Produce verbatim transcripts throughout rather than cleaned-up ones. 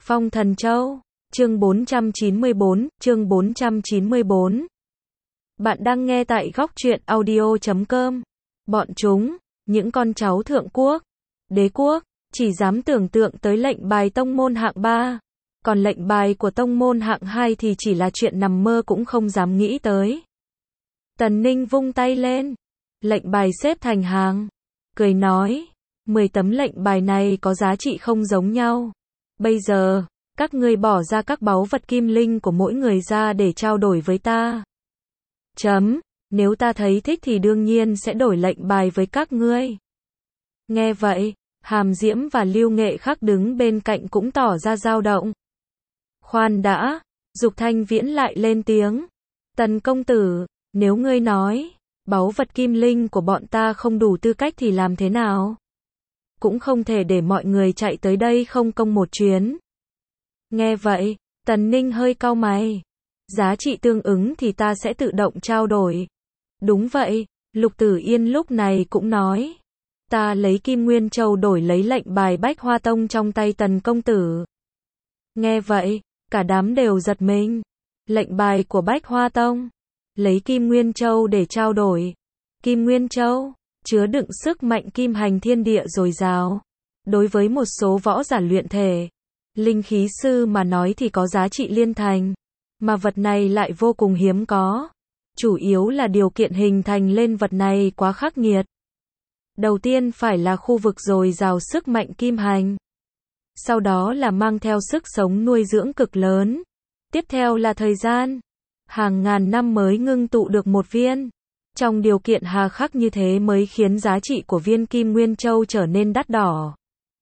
Phong Thần Châu, chương bốn trăm chín mươi bốn, chương bốn trăm chín mươi bốn. Bạn đang nghe tại góc truyện audio chấm com. Bọn chúng, những con cháu thượng quốc, đế quốc, chỉ dám tưởng tượng tới lệnh bài tông môn hạng ba. Còn lệnh bài của tông môn hạng hai thì chỉ là chuyện nằm mơ cũng không dám nghĩ tới. Tần Ninh vung tay lên, lệnh bài xếp thành hàng, cười nói, mười tấm lệnh bài này có giá trị không giống nhau. Bây giờ, các ngươi bỏ ra các báu vật kim linh của mỗi người ra để trao đổi với ta. Chấm, nếu ta thấy thích thì đương nhiên sẽ đổi lệnh bài với các ngươi. Nghe vậy, Hàm Diễm và Lưu Nghệ Khắc đứng bên cạnh cũng tỏ ra dao động. Khoan đã, Dục Thanh Viễn lại lên tiếng. Tần công tử, nếu ngươi nói, báu vật kim linh của bọn ta không đủ tư cách thì làm thế nào? Cũng không thể để mọi người chạy tới đây không công một chuyến. Nghe vậy, Tần Ninh hơi cau mày. Giá trị tương ứng thì ta sẽ tự động trao đổi. Đúng vậy, Lục Tử Yên lúc này cũng nói. Ta lấy Kim Nguyên Châu đổi lấy lệnh bài Bách Hoa Tông trong tay Tần công tử. Nghe vậy, cả đám đều giật mình. Lệnh bài của Bách Hoa Tông, lấy Kim Nguyên Châu để trao đổi. Kim Nguyên Châu chứa đựng sức mạnh kim hành thiên địa dồi dào. Đối với một số võ giả luyện thể, linh khí sư mà nói thì có giá trị liên thành. Mà vật này lại vô cùng hiếm có. Chủ yếu là điều kiện hình thành lên vật này quá khắc nghiệt. Đầu tiên phải là khu vực dồi dào sức mạnh kim hành. Sau đó là mang theo sức sống nuôi dưỡng cực lớn. Tiếp theo là thời gian. Hàng ngàn năm mới ngưng tụ được một viên. Trong điều kiện hà khắc như thế mới khiến giá trị của viên Kim Nguyên Châu trở nên đắt đỏ.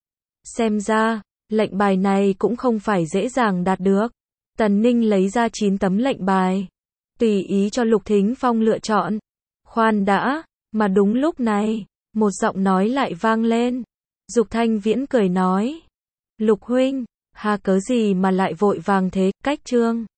Xem ra, lệnh bài này cũng không phải dễ dàng đạt được. Tần Ninh lấy ra chín tấm lệnh bài, tùy ý cho Lục Thính Phong lựa chọn. Khoan đã, mà đúng lúc này, một giọng nói lại vang lên. Dục Thanh Viễn cười nói, Lục huynh, hà cớ gì mà lại vội vàng thế, cách chương.